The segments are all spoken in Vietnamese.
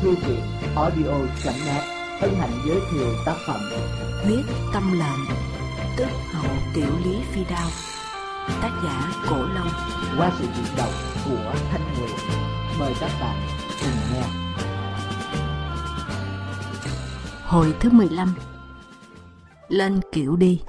Thư viện audio.net hân hạnh giới thiệu tác phẩm Huyết Tâm Lệnh, tức Hậu Tiểu Lý Phi Đao, tác giả Cổ Long, qua sự diễn đọc của Thanh Nguyệt. Mời các bạn cùng nghe. Hồi thứ 15. Lên kiệu đi.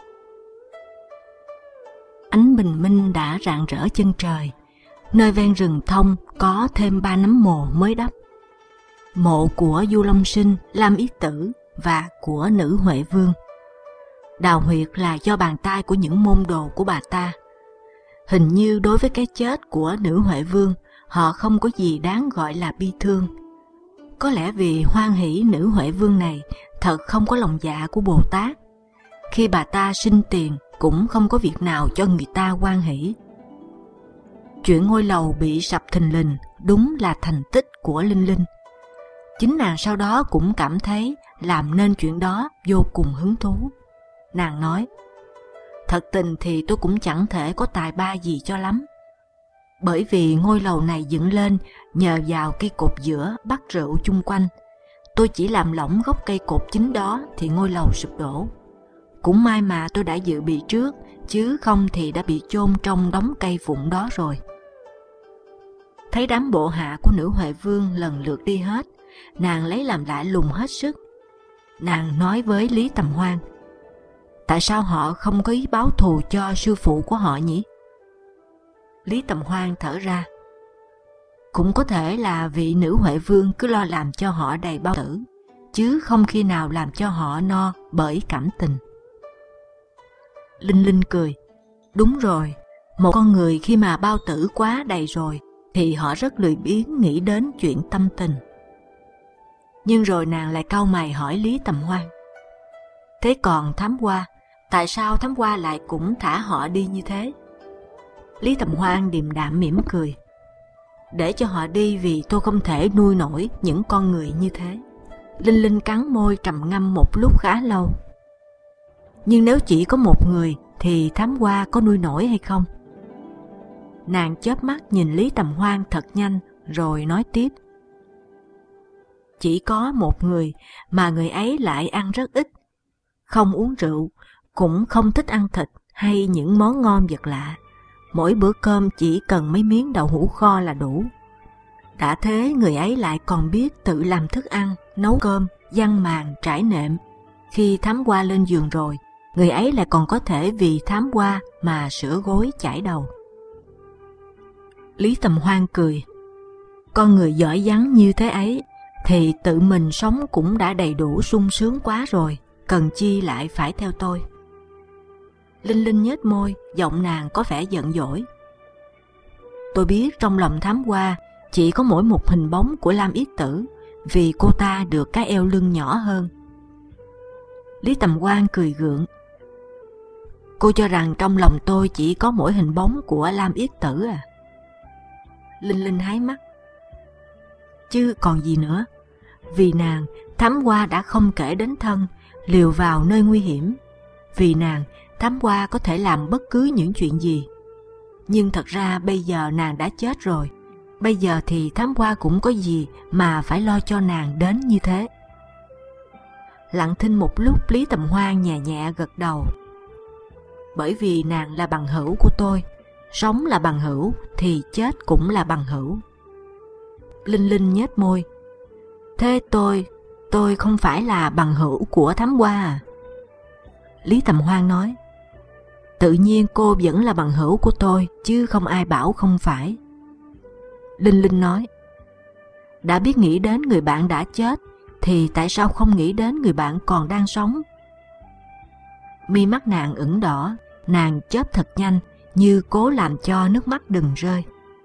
Ánh bình minh đã rạng rỡ chân trời. Nơi ven rừng thông có thêm 3 nấm mồ mới đắp. Mộ của Du Long Sinh, Lam Yết Tử và của Nữ Huệ Vương. Đào huyệt là do bàn tay của những môn đồ của bà ta. Hình như đối với cái chết của Nữ Huệ Vương, họ không có gì đáng gọi là bi thương. Có lẽ vì hoan hỷ Nữ Huệ Vương này thật không có lòng dạ của Bồ Tát. Khi bà ta sinh tiền cũng không có việc nào cho người ta hoan hỷ. Chuyện ngôi lầu bị sập thình lình đúng là thành tích của Linh Linh. Chính nàng sau đó cũng cảm thấy làm nên chuyện đó vô cùng hứng thú. Nàng nói, thật tình thì tôi cũng chẳng thể có tài ba gì cho lắm. Bởi vì ngôi lầu này dựng lên nhờ vào cây cột giữa bắt rượu chung quanh. Tôi chỉ làm lỏng gốc cây cột chính đó thì ngôi lầu sụp đổ. Cũng may mà tôi đã dự bị trước, chứ không thì đã bị chôn trong đống cây vụn đó rồi. Thấy đám bộ hạ của Nữ Huệ Vương lần lượt đi hết, nàng lấy làm lạ lùng hết sức. Nàng nói với Lý Tầm Hoan, tại sao họ không có ý báo thù cho sư phụ của họ nhỉ? Lý Tầm Hoan thở ra, cũng có thể là vị Nữ Huệ Vương cứ lo làm cho họ đầy bao tử, chứ không khi nào làm cho họ no bởi cảm tình. Linh Linh cười, đúng rồi, một con người khi mà bao tử quá đầy rồi thì họ rất lười biếng nghĩ đến chuyện tâm tình. Nhưng rồi nàng lại cau mày hỏi Lý Tầm Hoan, thế còn Thám Hoa, tại sao Thám Hoa lại cũng thả họ đi như thế? Lý Tầm Hoan điềm đạm mỉm cười, để cho họ đi vì tôi không thể nuôi nổi những con người như thế. Linh Linh cắn môi trầm ngâm một lúc khá lâu. Nhưng nếu chỉ có một người thì Thám Hoa có nuôi nổi hay không? Nàng chớp mắt nhìn Lý Tầm Hoan thật nhanh rồi nói tiếp, chỉ có một người mà người ấy lại ăn rất ít, không uống rượu, cũng không thích ăn thịt hay những món ngon vật lạ. Mỗi bữa cơm chỉ cần mấy miếng đậu hũ kho là đủ. Đã thế người ấy lại còn biết tự làm thức ăn, nấu cơm, giăng màn, trải nệm. Khi Thám Hoa lên giường rồi, người ấy lại còn có thể vì Thám Hoa mà sửa gối chải đầu. Lý Tầm Hoan cười, con người giỏi giắng như thế ấy thì tự mình sống cũng đã đầy đủ sung sướng quá rồi, cần chi lại phải theo tôi. Linh Linh nhếch môi, giọng nàng có vẻ giận dỗi. Tôi biết trong lòng Thám Hoa chỉ có mỗi một hình bóng của Lam Yết Tử, vì cô ta được cái eo lưng nhỏ hơn. Lý Tầm Hoan cười gượng, cô cho rằng trong lòng tôi chỉ có mỗi hình bóng của Lam Yết Tử à? Linh Linh hái mắt, chứ còn gì nữa. Vì nàng, Thám Hoa đã không kể đến thân, liều vào nơi nguy hiểm. Vì nàng, Thám Hoa có thể làm bất cứ những chuyện gì. Nhưng thật ra bây giờ nàng đã chết rồi. Bây giờ thì Thám Hoa cũng có gì mà phải lo cho nàng đến như thế. Lặng thinh một lúc, Lý Tầm Hoan nhẹ nhẹ gật đầu. Bởi vì nàng là bằng hữu của tôi. Sống là bằng hữu thì chết cũng là bằng hữu. Linh Linh nhếch môi, thế tôi không phải là bằng hữu của Thám Hoa à? Lý Tầm Hoan nói, tự nhiên cô vẫn là bằng hữu của tôi, chứ không ai bảo không phải. Linh Linh nói, đã biết nghĩ đến người bạn đã chết thì tại sao không nghĩ đến người bạn còn đang sống? Mi mắt nàng ửng đỏ, nàng chớp thật nhanh như cố làm cho nước mắt đừng rơi.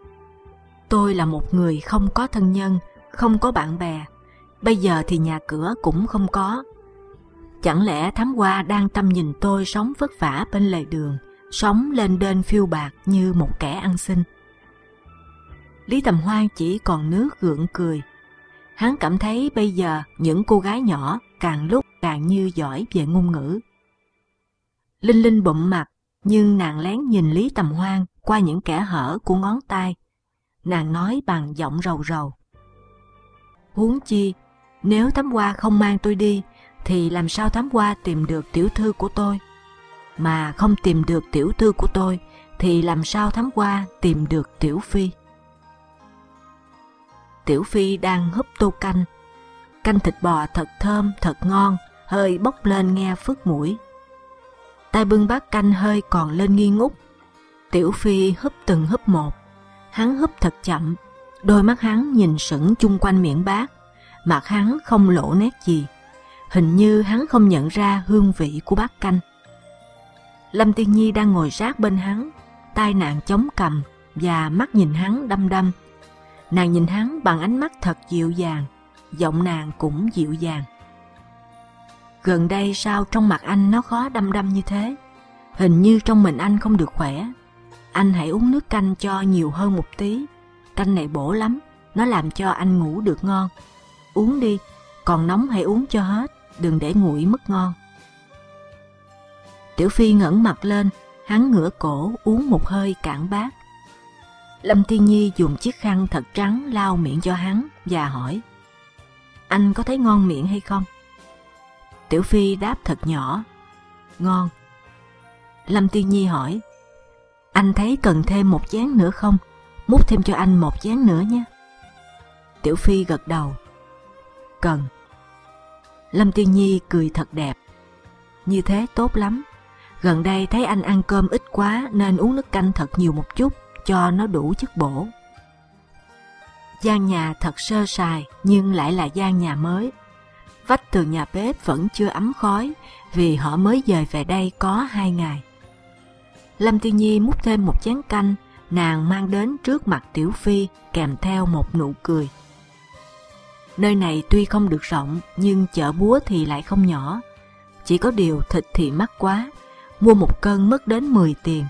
Tôi là một người không có thân nhân, không có bạn bè, bây giờ thì nhà cửa cũng không có. Chẳng lẽ Thám Hoa đang tâm nhìn tôi sống vất vả bên lề đường, sống lên đên phiêu bạc như một kẻ ăn xin? Lý Tầm Hoan chỉ còn nước gượng cười. Hắn cảm thấy bây giờ những cô gái nhỏ càng lúc càng như giỏi về ngôn ngữ. Linh Linh bụm mặt, nhưng nàng lén nhìn Lý Tầm Hoan qua những kẽ hở của ngón tay. Nàng nói bằng giọng rầu rầu, huống chi Nếu Thám Hoa không mang tôi đi, thì làm sao Thám Hoa tìm được tiểu thư của tôi? Mà không tìm được tiểu thư của tôi, thì làm sao Thám Hoa tìm được Tiểu Phi? Tiểu Phi đang húp tô canh. Canh thịt bò thật thơm, thật ngon, hơi bốc lên nghe phức mũi. Tay bưng bát canh hơi còn lên nghi ngút. Tiểu Phi húp từng húp một. Hắn húp thật chậm, đôi mắt hắn nhìn sững chung quanh miệng bát. Mặt hắn không lộ nét gì. Hình như hắn không nhận ra hương vị của bát canh. Lâm Tiên Nhi đang ngồi sát bên hắn, tay nàng chống cằm và mắt nhìn hắn đăm đăm. Nàng nhìn hắn bằng ánh mắt thật dịu dàng, giọng nàng cũng dịu dàng. Gần đây sao trong mặt anh nó khó đăm đăm như thế? Hình như trong mình anh không được khỏe. Anh hãy uống nước canh cho nhiều hơn một tí. Canh này bổ lắm, nó làm cho anh ngủ được ngon. Uống đi, còn nóng hãy uống cho hết, đừng để nguội mất ngon. Tiểu Phi ngẩng mặt lên, hắn ngửa cổ uống một hơi cạn bát. Lâm Tiên Nhi dùng chiếc khăn thật trắng lau miệng cho hắn và hỏi: Anh có thấy ngon miệng hay không? Tiểu Phi đáp thật nhỏ: Ngon. Lâm Tiên Nhi hỏi: Anh thấy cần thêm một chén nữa không? Múc thêm cho anh một chén nữa nhé. Tiểu Phi gật đầu: Cần. Lâm Tiên Nhi cười thật đẹp: Như thế tốt lắm. Gần đây thấy anh ăn cơm ít quá nên uống nước canh thật nhiều một chút cho nó đủ chất bổ. Gian nhà thật sơ sài nhưng lại là gian nhà mới. Vách tường nhà bếp vẫn chưa ấm khói vì họ mới dời về đây có 2 ngày. Lâm Tiên Nhi múc thêm một chén canh, nàng mang đến trước mặt Tiểu Phi kèm theo một nụ cười. Nơi này tuy không được rộng nhưng chợ búa thì lại không nhỏ. Chỉ có điều thịt thì mắc quá, mua một cân mất đến 10 tiền.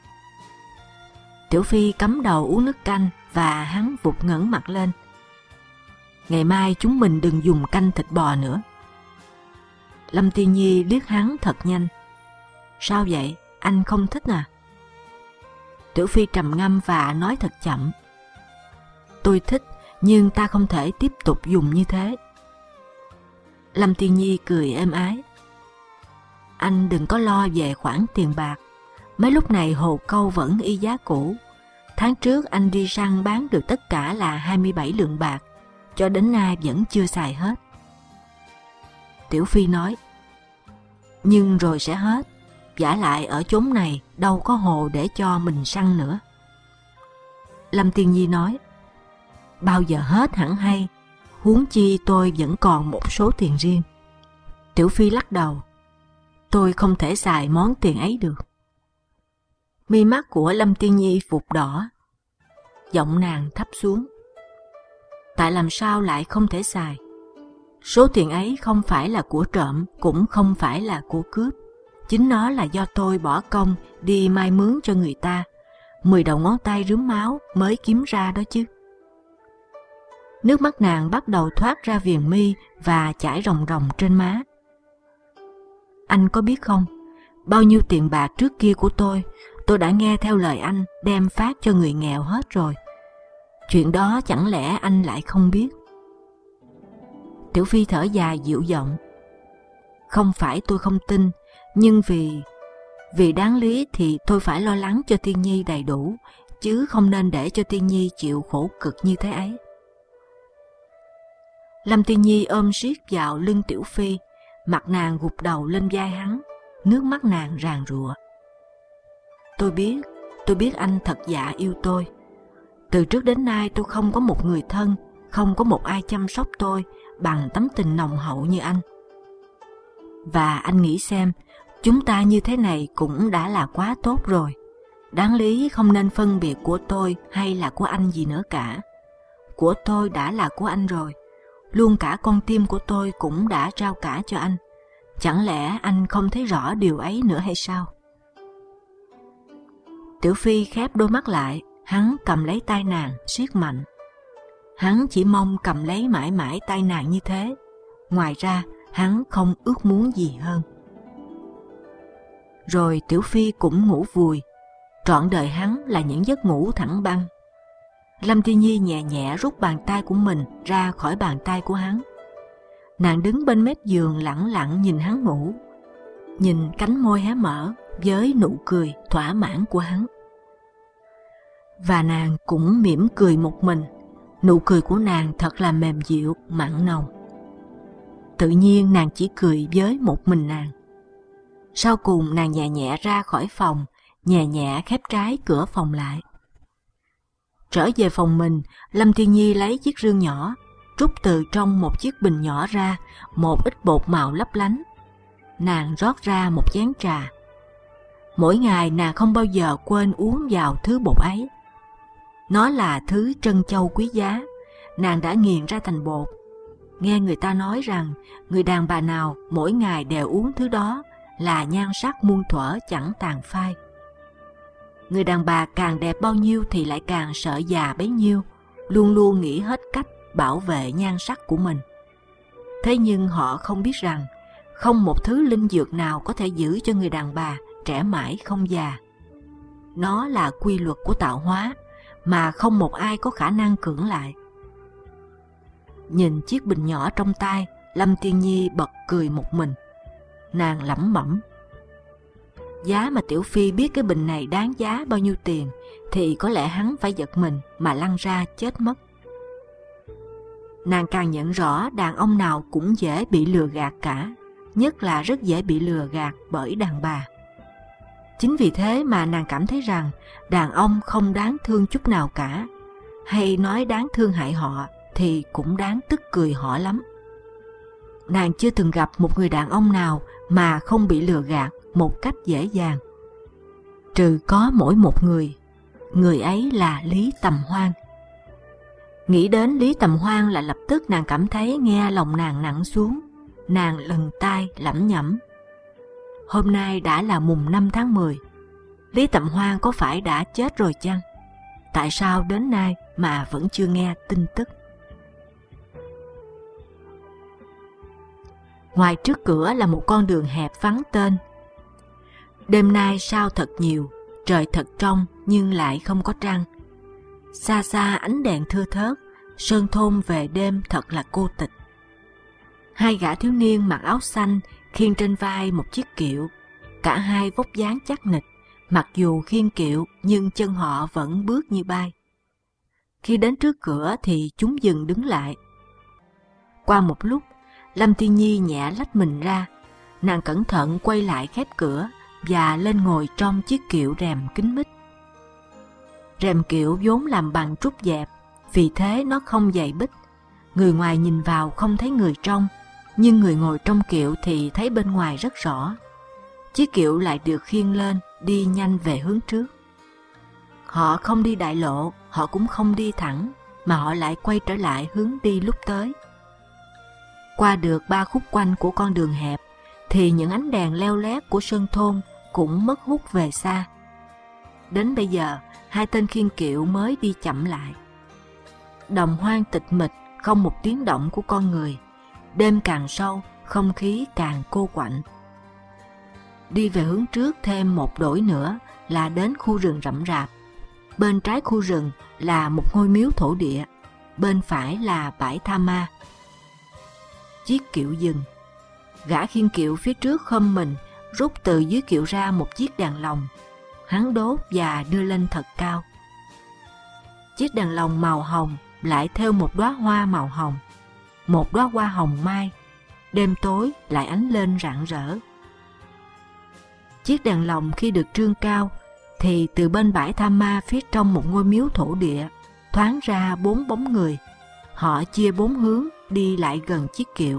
Tiểu Phi cắm đầu uống nước canh và hắn vụt ngẩng mặt lên: Ngày mai chúng mình đừng dùng canh thịt bò nữa. Lâm Tiên Nhi liếc hắn thật nhanh: Sao vậy, anh không thích à? Tiểu Phi trầm ngâm và nói thật chậm: Tôi thích, nhưng ta không thể tiếp tục dùng như thế. Lâm Tiên Nhi cười êm ái: Anh đừng có lo về khoản tiền bạc. Mấy lúc này hồ câu vẫn y giá cũ. Tháng trước anh đi săn bán được tất cả là 27 lượng bạc, cho đến nay vẫn chưa xài hết. Tiểu Phi nói: Nhưng rồi sẽ hết. Vả lại ở chốn này đâu có hồ để cho mình săn nữa. Lâm Tiên Nhi nói: Bao giờ hết hẳn hay, huống chi tôi vẫn còn một số tiền riêng. Tiểu Phi lắc đầu: Tôi không thể xài món tiền ấy được. Mi mắt của Lâm Tiên Nhi vụt đỏ. Giọng nàng thấp xuống: Tại làm sao lại không thể xài? Số tiền ấy không phải là của trộm, cũng không phải là của cướp. Chính nó là do tôi bỏ công đi mai mướn cho người ta, 10 đầu ngón tay rướm máu mới kiếm ra đó chứ. Nước mắt nàng bắt đầu thoát ra viền mi và chảy ròng ròng trên má. Anh có biết không, bao nhiêu tiền bạc trước kia của tôi đã nghe theo lời anh đem phát cho người nghèo hết rồi. Chuyện đó chẳng lẽ anh lại không biết? Tiểu Phi thở dài dịu giọng: Không phải tôi không tin, nhưng vì đáng lý thì tôi phải lo lắng cho Tiên Nhi đầy đủ, chứ không nên để cho Tiên Nhi chịu khổ cực như thế ấy. Lâm Tiên Nhi ôm siết vào lưng Tiểu Phi, mặt nàng gục đầu lên vai hắn, nước mắt nàng ràn rụa. Tôi biết anh thật dạ yêu tôi. Từ trước đến nay tôi không có một người thân, không có một ai chăm sóc tôi bằng tấm tình nồng hậu như anh. Và anh nghĩ xem, chúng ta như thế này cũng đã là quá tốt rồi. Đáng lý không nên phân biệt của tôi hay là của anh gì nữa cả. Của tôi đã là của anh rồi. Luôn cả con tim của tôi cũng đã trao cả cho anh. Chẳng lẽ anh không thấy rõ điều ấy nữa hay sao? Tiểu Phi khép đôi mắt lại, hắn cầm lấy tay nàng siết mạnh. Hắn chỉ mong cầm lấy mãi mãi tay nàng như thế. Ngoài ra, hắn không ước muốn gì hơn. Rồi Tiểu Phi cũng ngủ vùi. Trọn đời hắn là những giấc ngủ thẳng băng. Lâm Tiên Nhi nhẹ nhẹ rút bàn tay của mình ra khỏi bàn tay của hắn. Nàng đứng bên mép giường lẳng lặng nhìn hắn ngủ, nhìn cánh môi hé mở với nụ cười thỏa mãn của hắn. Và nàng cũng mỉm cười một mình. Nụ cười của nàng thật là mềm dịu, mặn nồng. Tự nhiên nàng chỉ cười với một mình nàng. Sau cùng nàng nhẹ nhẹ ra khỏi phòng, nhẹ nhẹ khép trái cửa phòng lại. Trở về phòng mình, Lâm Thiên Nhi lấy chiếc rương nhỏ, rút từ trong một chiếc bình nhỏ ra một ít bột màu lấp lánh. Nàng rót ra một chén trà. Mỗi ngày nàng không bao giờ quên uống vào thứ bột ấy. Nó là thứ trân châu quý giá, nàng đã nghiền ra thành bột. Nghe người ta nói rằng người đàn bà nào mỗi ngày đều uống thứ đó là nhan sắc muôn thuở chẳng tàn phai. Người đàn bà càng đẹp bao nhiêu thì lại càng sợ già bấy nhiêu, luôn luôn nghĩ hết cách bảo vệ nhan sắc của mình. Thế nhưng họ không biết rằng không một thứ linh dược nào có thể giữ cho người đàn bà trẻ mãi không già. Nó là quy luật của tạo hóa mà không một ai có khả năng cưỡng lại. Nhìn chiếc bình nhỏ trong tay, Lâm Tiên Nhi bật cười một mình. Nàng lẩm bẩm: giá mà Tiểu Phi biết cái bình này đáng giá bao nhiêu tiền thì có lẽ hắn phải giật mình mà lăn ra chết mất. Nàng càng nhận rõ đàn ông nào cũng dễ bị lừa gạt cả, nhất là rất dễ bị lừa gạt bởi đàn bà. Chính vì thế mà nàng cảm thấy rằng đàn ông không đáng thương chút nào cả, hay nói đáng thương hại họ thì cũng đáng tức cười họ lắm. Nàng chưa từng gặp một người đàn ông nào mà không bị lừa gạt một cách dễ dàng. Trừ có mỗi một người, người ấy là Lý Tầm Hoan. Nghĩ đến Lý Tầm Hoan là lập tức nàng cảm thấy nghe lòng nàng nặng xuống. Nàng lần tai lẩm nhẩm: hôm nay đã là mùng 5 tháng 10. Lý Tầm Hoan có phải đã chết rồi chăng? Tại sao đến nay mà vẫn chưa nghe tin tức? Ngoài trước cửa là một con đường hẹp vắng tên. Đêm nay sao thật nhiều, trời thật trong nhưng lại không có trăng. Xa xa ánh đèn thưa thớt, sơn thôn về đêm thật là cô tịch. Hai gã thiếu niên mặc áo xanh khiêng trên vai một chiếc kiệu. Cả hai vóc dáng chắc nịch, mặc dù khiêng kiệu nhưng chân họ vẫn bước như bay. Khi đến trước cửa thì chúng dừng đứng lại. Qua một lúc, Lâm Thiên Nhi nhẹ lách mình ra. Nàng cẩn thận quay lại khép cửa và lên ngồi trong chiếc kiệu rèm kín mít. Rèm kiệu vốn làm bằng trúc dẹp, vì thế nó không dày bít. Người ngoài nhìn vào không thấy người trong, nhưng người ngồi trong kiệu thì thấy bên ngoài rất rõ. Chiếc kiệu lại được khiêng lên, đi nhanh về hướng trước. Họ không đi đại lộ, họ cũng không đi thẳng, mà họ lại quay trở lại hướng đi lúc tới. Qua được 3 khúc quanh của con đường hẹp, thì những ánh đèn leo lét của sơn thôn cũng mất hút về xa. Đến bây giờ, hai tên khiêng kiệu mới đi chậm lại. Đồng hoang tịch mịch, không một tiếng động của con người. Đêm càng sâu, không khí càng cô quạnh. Đi về hướng trước thêm một đổi nữa là đến khu rừng rậm rạp. Bên trái khu rừng là một ngôi miếu thổ địa, bên phải là bãi tha ma. Chiếc kiệu dừng. Gã khiêng kiệu phía trước khom mình, rút từ dưới kiệu ra một chiếc đèn lồng. Hắn đốt và đưa lên thật cao. Chiếc đèn lồng màu hồng lại thêu một đóa hoa màu hồng, một đóa hoa hồng mai, đêm tối lại ánh lên rạng rỡ. Chiếc đèn lồng khi được trương cao, thì từ bên bãi tha ma phía trong một ngôi miếu thổ địa thoáng ra 4 bóng người. Họ chia 4 hướng đi lại gần chiếc kiệu.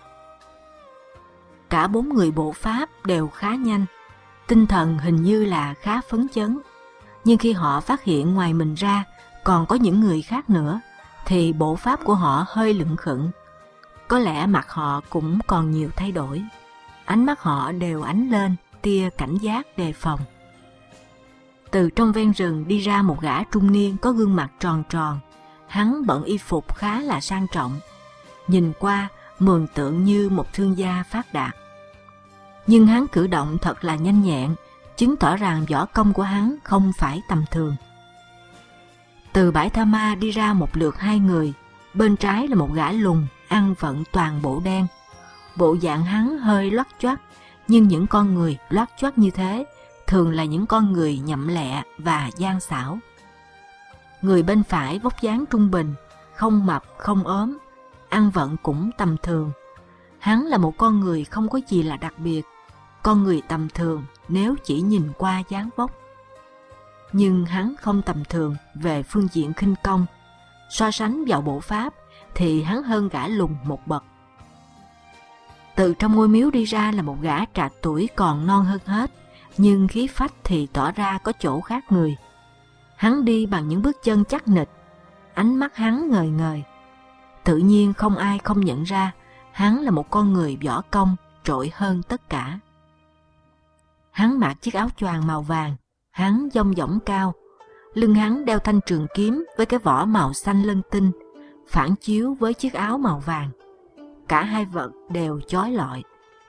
Cả 4 người bộ pháp đều khá nhanh, tinh thần hình như là khá phấn chấn. Nhưng khi họ phát hiện ngoài mình ra còn có những người khác nữa, thì bộ pháp của họ hơi lững khững. Có lẽ mặt họ cũng còn nhiều thay đổi. Ánh mắt họ đều ánh lên tia cảnh giác đề phòng. Từ trong ven rừng đi ra một gã trung niên có gương mặt tròn tròn. Hắn bận y phục khá là sang trọng, nhìn qua mường tượng như một thương gia phát đạt. Nhưng hắn cử động thật là nhanh nhẹn, chứng tỏ rằng võ công của hắn không phải tầm thường. Từ bãi tha ma đi ra một lượt 2 người, bên trái là một gã lùn, ăn vận toàn bộ đen. Bộ dạng hắn hơi loắt choắt, nhưng những con người loắt choắt như thế thường là những con người nhậm lẹ và gian xảo. Người bên phải vóc dáng trung bình, không mập không ốm, ăn vận cũng tầm thường. Hắn là một con người không có gì là đặc biệt, con người tầm thường nếu chỉ nhìn qua dáng vóc. Nhưng hắn không tầm thường về phương diện khinh công. So sánh vào bộ pháp thì hắn hơn gã lùn một bậc. Từ trong ngôi miếu đi ra là một gã trạc tuổi còn non hơn hết, nhưng khí phách thì tỏ ra có chỗ khác người. Hắn đi bằng những bước chân chắc nịch, ánh mắt hắn ngời ngời. Tự nhiên không ai không nhận ra hắn là một con người võ công trội hơn tất cả. Hắn mặc chiếc áo choàng màu vàng, hắn dong dỏng cao, lưng hắn đeo thanh trường kiếm với cái vỏ màu xanh lân tinh, phản chiếu với chiếc áo màu vàng. Cả hai vật đều chói lọi.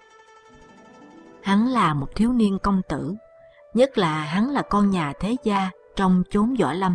Hắn là một thiếu niên công tử, nhất là hắn là con nhà thế gia trong chốn võ lâm.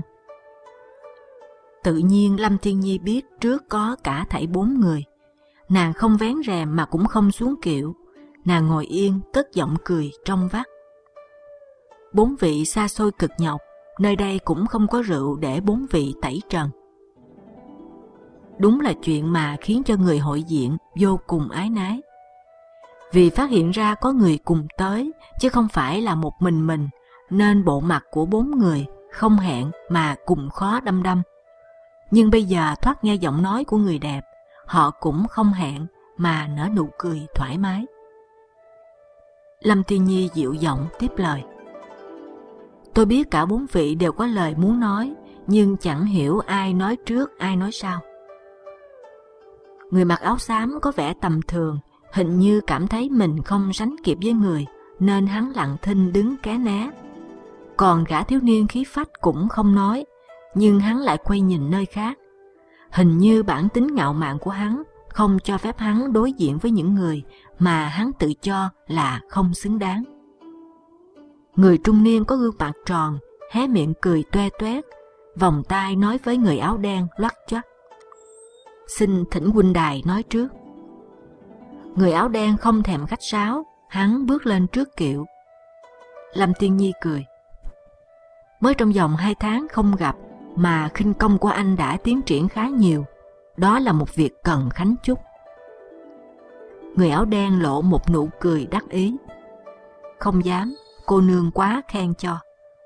Tự nhiên Lâm Thiên Nhi biết trước có cả thảy 4 người. Nàng không vén rèm mà cũng không xuống kiệu, nàng ngồi yên cất giọng cười trong vắt. 4 vị xa xôi cực nhọc, nơi đây cũng không có rượu để 4 vị tẩy trần. Đúng là chuyện mà khiến cho người hội diện vô cùng ái nái. Vì phát hiện ra có người cùng tới, chứ không phải là một mình, nên bộ mặt của 4 người không hẹn mà cùng khó đăm đăm. Nhưng bây giờ thoát nghe giọng nói của người đẹp, họ cũng không hẹn mà nở nụ cười thoải mái. Lâm Tiên Nhi dịu giọng tiếp lời. Tôi biết cả 4 vị đều có lời muốn nói, nhưng chẳng hiểu ai nói trước ai nói sau. Người mặc áo xám có vẻ tầm thường, hình như cảm thấy mình không sánh kịp với người, nên hắn lặng thinh đứng ké né. Còn gã thiếu niên khí phách cũng không nói, nhưng hắn lại quay nhìn nơi khác. Hình như bản tính ngạo mạn của hắn không cho phép hắn đối diện với những người mà hắn tự cho là không xứng đáng. Người trung niên có gương mặt tròn, hé miệng cười toe toét, vòng tay nói với người áo đen loắt choắt. Xin thỉnh huynh đài nói trước. Người áo đen không thèm khách sáo, hắn bước lên trước kiệu. Lâm Tiên Nhi cười. Mới trong vòng 2 tháng không gặp mà khinh công của anh đã tiến triển khá nhiều. Đó là một việc cần khánh chúc. Người áo đen lộ một nụ cười đắc ý. Không dám, cô nương quá khen cho.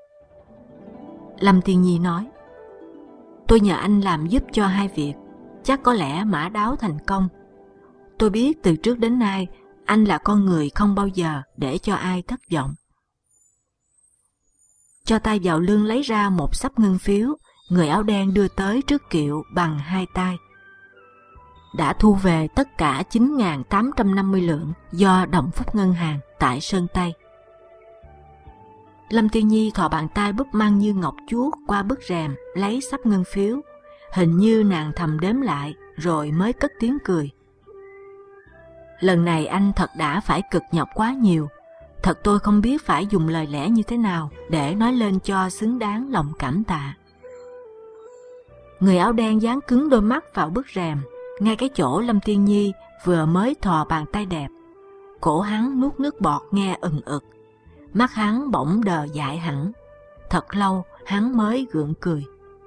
Lâm Tiên Nhi nói. Tôi nhờ anh làm giúp cho 2 việc, chắc có lẽ mã đáo thành công. Tôi biết từ trước đến nay anh là con người không bao giờ để cho ai thất vọng. Cho tay vào lưng lấy ra một xấp ngân phiếu, người áo đen đưa tới trước kiệu bằng 2 tay. Đã thu về tất cả 9.850 lượng do Đồng Phúc Ngân hàng tại Sơn Tây. Lâm Tiên Nhi thò bàn tay búp măng như ngọc chuốt qua bức rèm lấy xấp ngân phiếu. Hình như nàng thầm đếm lại rồi mới cất tiếng cười. Lần này anh thật đã phải cực nhọc quá nhiều. Thật tôi không biết phải dùng lời lẽ như thế nào để nói lên cho xứng đáng lòng cảm tạ. Người áo đen dán cứng đôi mắt vào bức rèm, ngay cái chỗ Lâm Tiên Nhi vừa mới thò bàn tay đẹp. Cổ hắn nuốt nước bọt nghe ừng ực, mắt hắn bỗng đờ dại hẳn. Thật lâu hắn mới gượng cười.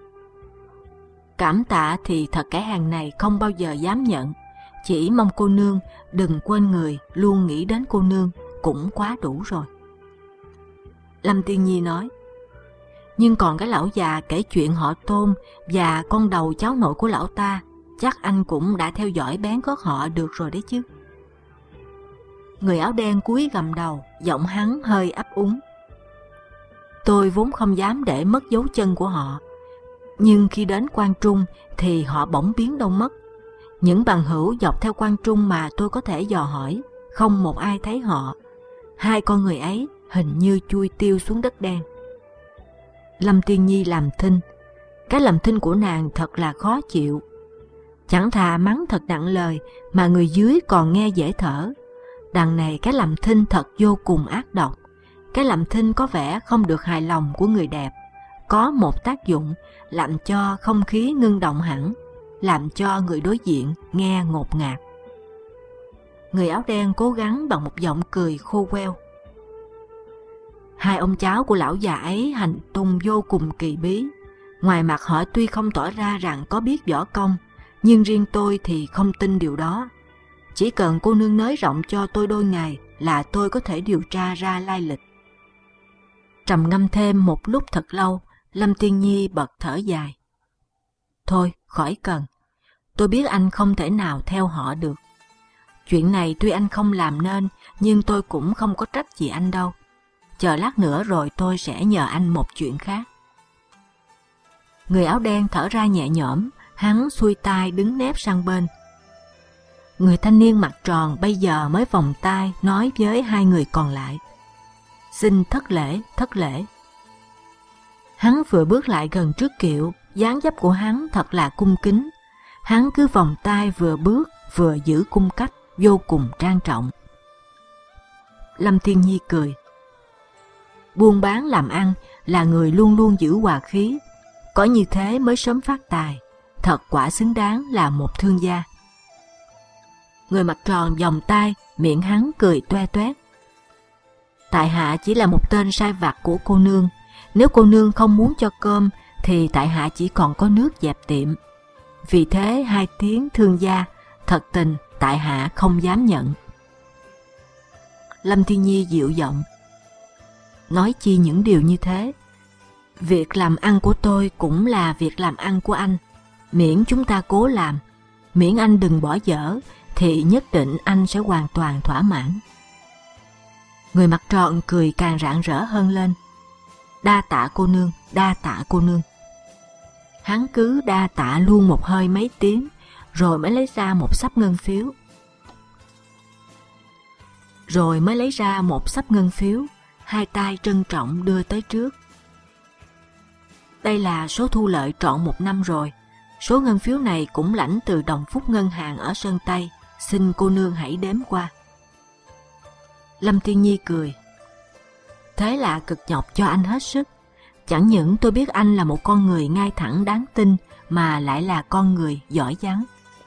Cảm tạ thì thật kẻ hàng này không bao giờ dám nhận, chỉ mong cô nương đừng quên người luôn nghĩ đến cô nương cũng quá đủ rồi. Lâm Tiên Nhi nói. Nhưng còn cái lão già kể chuyện họ Tôn và con đầu cháu nội của lão ta, chắc anh cũng đã theo dõi bén gót họ được rồi đấy chứ. Người áo đen cúi gằm đầu, giọng hắn hơi ấp úng. Tôi vốn không dám để mất dấu chân của họ, nhưng khi đến Quan Trung thì họ bỗng biến đâu mất. Những bằng hữu dọc theo Quan Trung mà tôi có thể dò hỏi, không một ai thấy họ. 2 con người ấy hình như chui tiêu xuống đất đen. Lâm Tiên Nhi làm thinh. Cái làm thinh của nàng thật là khó chịu. Chẳng thà mắng thật nặng lời mà người dưới còn nghe dễ thở. Đằng này cái làm thinh thật vô cùng ác độc. Cái làm thinh có vẻ không được hài lòng của người đẹp, có một tác dụng làm cho không khí ngưng động hẳn, làm cho người đối diện nghe ngột ngạt. Người áo đen cố gắng bằng một giọng cười khô queo. Hai ông cháu của lão già ấy hành tung vô cùng kỳ bí. Ngoài mặt họ tuy không tỏ ra rằng có biết võ công, nhưng riêng tôi thì không tin điều đó. Chỉ cần cô nương nới rộng cho tôi đôi ngày là tôi có thể điều tra ra lai lịch. Trầm ngâm thêm một lúc thật lâu, Lâm Tiên Nhi bật thở dài. Thôi, khỏi cần. Tôi biết anh không thể nào theo họ được. Chuyện này tuy anh không làm nên, nhưng tôi cũng không có trách gì anh đâu. Chờ lát nữa rồi tôi sẽ nhờ anh một chuyện khác. Người áo đen thở ra nhẹ nhõm, hắn xuôi tay đứng nép sang bên. Người thanh niên mặt tròn bây giờ mới vòng tay nói với hai người còn lại. Xin thất lễ, thất lễ. Hắn vừa bước lại gần trước kiệu, dáng dấp của hắn thật là cung kính. Hắn cứ vòng tay vừa bước vừa giữ cung cách, vô cùng trang trọng. Lâm Thiên Nhi cười. Buôn bán làm ăn là người luôn luôn giữ hòa khí, có như thế mới sớm phát tài, thật quả xứng đáng là một thương gia. Người mặt tròn vòng tay, miệng hắn cười toe toét. Tại hạ chỉ là một tên sai vặt của cô nương, nếu cô nương không muốn cho cơm thì tại hạ chỉ còn có nước dẹp tiệm. Vì thế hai tiếng thương gia, thật tình tại hạ không dám nhận. Lâm Thiên Nhi dịu giọng. Nói chi những điều như thế? Việc làm ăn của tôi cũng là việc làm ăn của anh. Miễn chúng ta cố làm, miễn anh đừng bỏ dở, thì nhất định anh sẽ hoàn toàn thỏa mãn. Người mặt tròn cười càng rạng rỡ hơn lên. Đa tạ cô nương, đa tạ cô nương. Hắn cứ đa tạ luôn một hơi mấy tiếng, rồi mới lấy ra một xấp ngân phiếu. Hai tay trân trọng đưa tới trước. Đây là số thu lợi trọn một năm rồi. Số ngân phiếu này cũng lãnh từ Đồng Phúc Ngân hàng ở Sơn Tây. Xin cô nương hãy đếm qua. Lâm Tiên Nhi cười. Thế là cực nhọc cho anh hết sức. Chẳng những tôi biết anh là một con người ngay thẳng đáng tin, mà lại là con người giỏi giắng.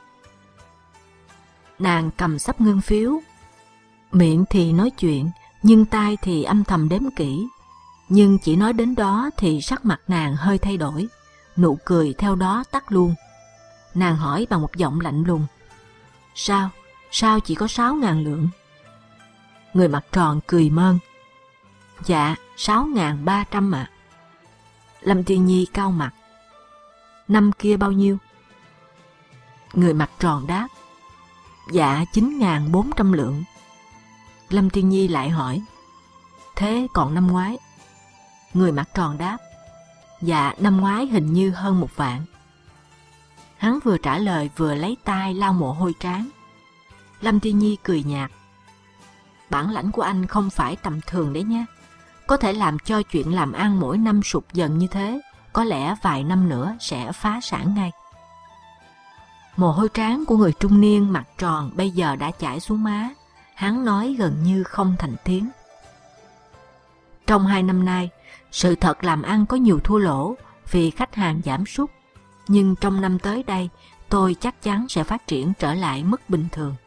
Nàng cầm xấp ngân phiếu, miệng thì nói chuyện, nhưng tai thì âm thầm đếm kỹ. Nhưng chỉ nói đến đó thì sắc mặt nàng hơi thay đổi, nụ cười theo đó tắt luôn. Nàng hỏi bằng một giọng lạnh lùng. Sao chỉ có 6.000 lượng? Người mặt tròn cười mơn. Dạ, 6.300 ạ. Lâm Tiên Nhi cau mặt. Năm kia bao nhiêu? Người mặt tròn đáp. Dạ, 9.400 lượng. Lâm Tiên Nhi lại hỏi. Thế còn năm ngoái? Người mặt tròn đáp. Dạ, năm ngoái hình như hơn 1 vạn. Hắn vừa trả lời vừa lấy tay lau mồ hôi trán. Lâm Tiên Nhi cười nhạt. Bản lãnh của anh không phải tầm thường đấy nhé. Có thể làm cho chuyện làm ăn mỗi năm sụt dần như thế, có lẽ vài năm nữa sẽ phá sản ngay. Mồ hôi trán của người trung niên mặt tròn bây giờ đã chảy xuống má. Hắn nói gần như không thành tiếng. Trong 2 năm nay, sự thật làm ăn có nhiều thua lỗ vì khách hàng giảm sút. Nhưng trong năm tới đây, tôi chắc chắn sẽ phát triển trở lại mức bình thường.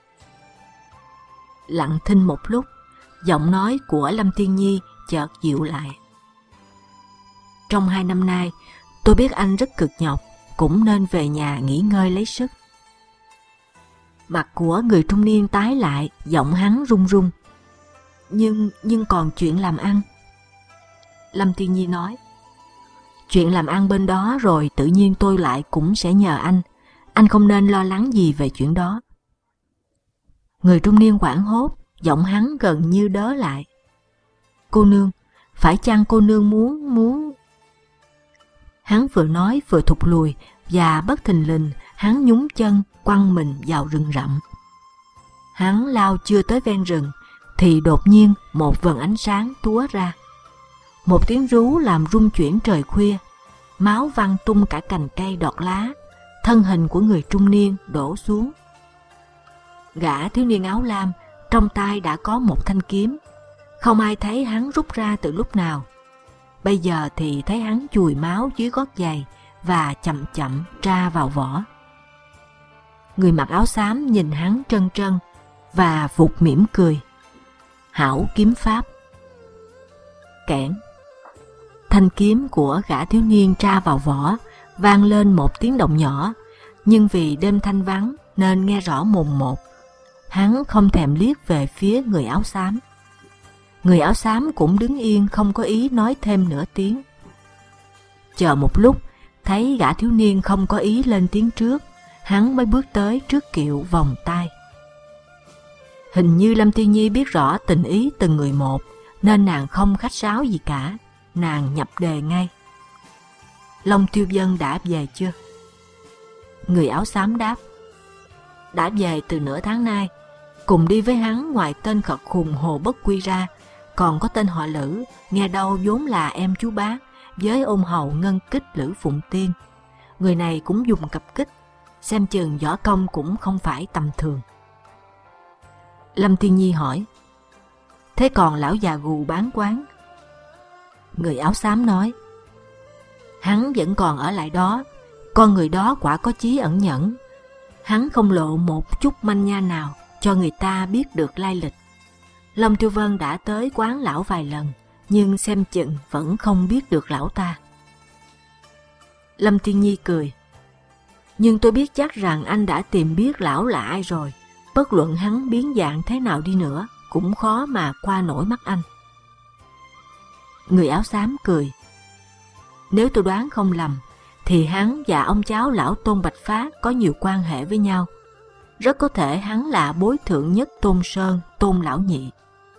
Lặng thinh một lúc, giọng nói của Lâm Tiên Nhi chợt dịu lại. Trong 2 năm nay, tôi biết anh rất cực nhọc, cũng nên về nhà nghỉ ngơi lấy sức. Mặt của người trung niên tái lại, giọng hắn run run. Nhưng còn chuyện làm ăn. Lâm Tiên Nhi nói. Chuyện làm ăn bên đó rồi tự nhiên tôi lại cũng sẽ nhờ anh. Anh không nên lo lắng gì về chuyện đó. Người trung niên hoảng hốt, giọng hắn gần như đớ lại. Cô nương, phải chăng cô nương muốn... Hắn vừa nói vừa thụt lùi và bất thình lình hắn nhún chân quăng mình vào rừng rậm. Hắn lao chưa tới ven rừng thì đột nhiên một vầng ánh sáng túa ra. Một tiếng rú làm rung chuyển trời khuya, máu văng tung cả cành cây đọt lá, thân hình của người trung niên đổ xuống. Gã thiếu niên áo lam trong tay đã có một thanh kiếm, không ai thấy hắn rút ra từ lúc nào. Bây giờ thì thấy hắn chùi máu dưới gót giày và chậm chậm tra vào vỏ. Người mặc áo xám nhìn hắn trân trân và vụt mỉm cười. Hảo kiếm pháp. Kẽn. Thanh kiếm của gã thiếu niên tra vào vỏ, vang lên một tiếng động nhỏ, nhưng vì đêm thanh vắng nên nghe rõ mồn một. Hắn không thèm liếc về phía người áo xám. Người áo xám cũng đứng yên, không có ý nói thêm nửa tiếng. Chờ một lúc, thấy gã thiếu niên không có ý lên tiếng trước, hắn mới bước tới trước kiệu vòng tay. Hình như Lâm Tiên Nhi biết rõ tình ý từng người một, nên nàng không khách sáo gì cả, nàng nhập đề ngay. Long Tiêu Vân đã về chưa? Người áo xám đáp. Đã về từ nửa tháng nay. Cùng đi với hắn ngoài tên khật khùng Hồ Bất Quy ra, còn có tên họ Lữ, nghe đâu vốn là em chú bác, với ôn hầu ngân kích Lữ Phụng Tiên. Người này cũng dùng cặp kích, xem chừng võ công cũng không phải tầm thường. Lâm Tiên Nhi hỏi. Thế còn lão già gù bán quán? Người áo xám nói. Hắn vẫn còn ở lại đó, con người đó quả có chí ẩn nhẫn. Hắn không lộ một chút manh nha nào cho người ta biết được lai lịch. Long Tiêu Vân đã tới quán lão vài lần, nhưng xem chừng vẫn không biết được lão ta. Lâm Tiên Nhi cười. Nhưng tôi biết chắc rằng anh đã tìm biết lão là ai rồi. Bất luận hắn biến dạng thế nào đi nữa, cũng khó mà qua nổi mắt anh. Người áo xám cười. Nếu tôi đoán không lầm, thì hắn và ông cháu lão Tôn Bạch Phát có nhiều quan hệ với nhau. Rất có thể hắn là bối thượng nhất Tôn Sơn, Tôn Lão Nhị.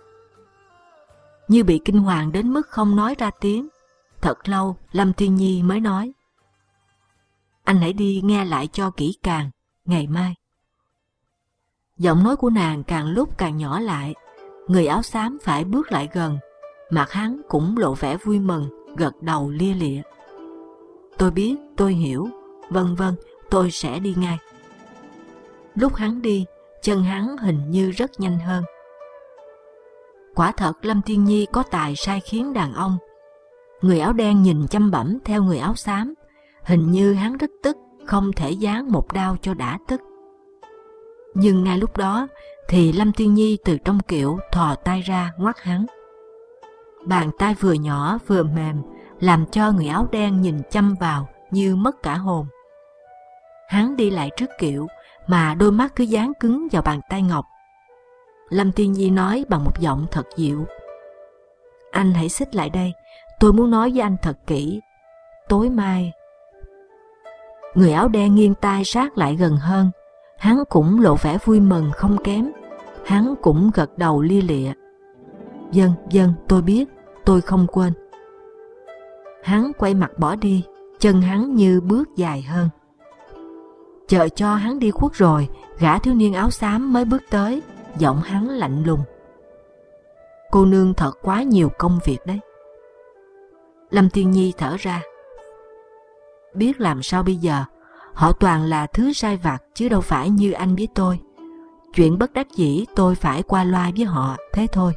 Như bị kinh hoàng đến mức không nói ra tiếng. Thật lâu, Lâm Tiên Nhi mới nói. Anh hãy đi nghe lại cho kỹ càng, ngày mai. Giọng nói của nàng càng lúc càng nhỏ lại. Người áo xám phải bước lại gần. Mặt hắn cũng lộ vẻ vui mừng, gật đầu lia lịa. Tôi biết, tôi hiểu. Vâng vâng, tôi sẽ đi ngay. Lúc hắn đi, chân hắn hình như rất nhanh hơn. Quả thật Lâm Tiên Nhi có tài sai khiến đàn ông. Người áo đen nhìn chăm bẩm theo người áo xám. Hình như hắn rất tức, không thể giáng một đao cho đã tức. Nhưng ngay lúc đó thì Lâm Tiên Nhi từ trong kiệu thò tay ra ngoắt hắn. Bàn tay vừa nhỏ vừa mềm, làm cho người áo đen nhìn chăm vào như mất cả hồn. Hắn đi lại trước kiệu mà đôi mắt cứ dán cứng vào bàn tay ngọc. Lâm Tiên Nhi nói bằng một giọng thật dịu. Anh hãy xích lại đây, tôi muốn nói với anh thật kỹ. Tối mai... Người áo đen nghiêng tai sát lại gần hơn. Hắn cũng lộ vẻ vui mừng không kém. Hắn cũng gật đầu lia lịa. Vâng, vâng, tôi biết, tôi không quên. Hắn quay mặt bỏ đi, chân hắn như bước dài hơn. Chờ cho hắn đi khuất rồi, gã thiếu niên áo xám mới bước tới, giọng hắn lạnh lùng. Cô nương thật quá nhiều công việc đấy. Lâm Tiên Nhi thở ra. Biết làm sao bây giờ, họ toàn là thứ sai vặt chứ đâu phải như anh với tôi. Chuyện bất đắc dĩ tôi phải qua loa với họ, thế thôi.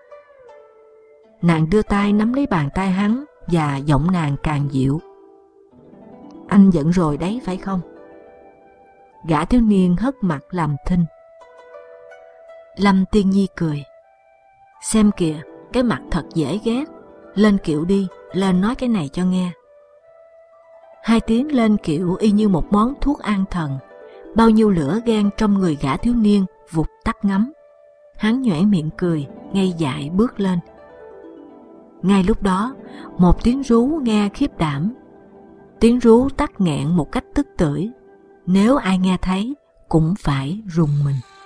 Nàng đưa tay nắm lấy bàn tay hắn và giọng nàng càng dịu. Anh giận rồi đấy phải không? Gã thiếu niên hất mặt làm thinh. Lâm Tiên Nhi cười. Xem kìa, cái mặt thật dễ ghét. Lên kiệu đi, lên nói cái này cho nghe. Hai tiếng lên kiệu y như một món thuốc an thần. Bao nhiêu lửa ghen trong người gã thiếu niên vụt tắt ngấm. Hắn nhoẻn miệng cười, ngây dại bước lên. Ngay lúc đó, một tiếng rú nghe khiếp đảm. Tiếng rú tắc nghẹn một cách tức tưởi. Nếu ai nghe thấy, cũng phải rùng mình.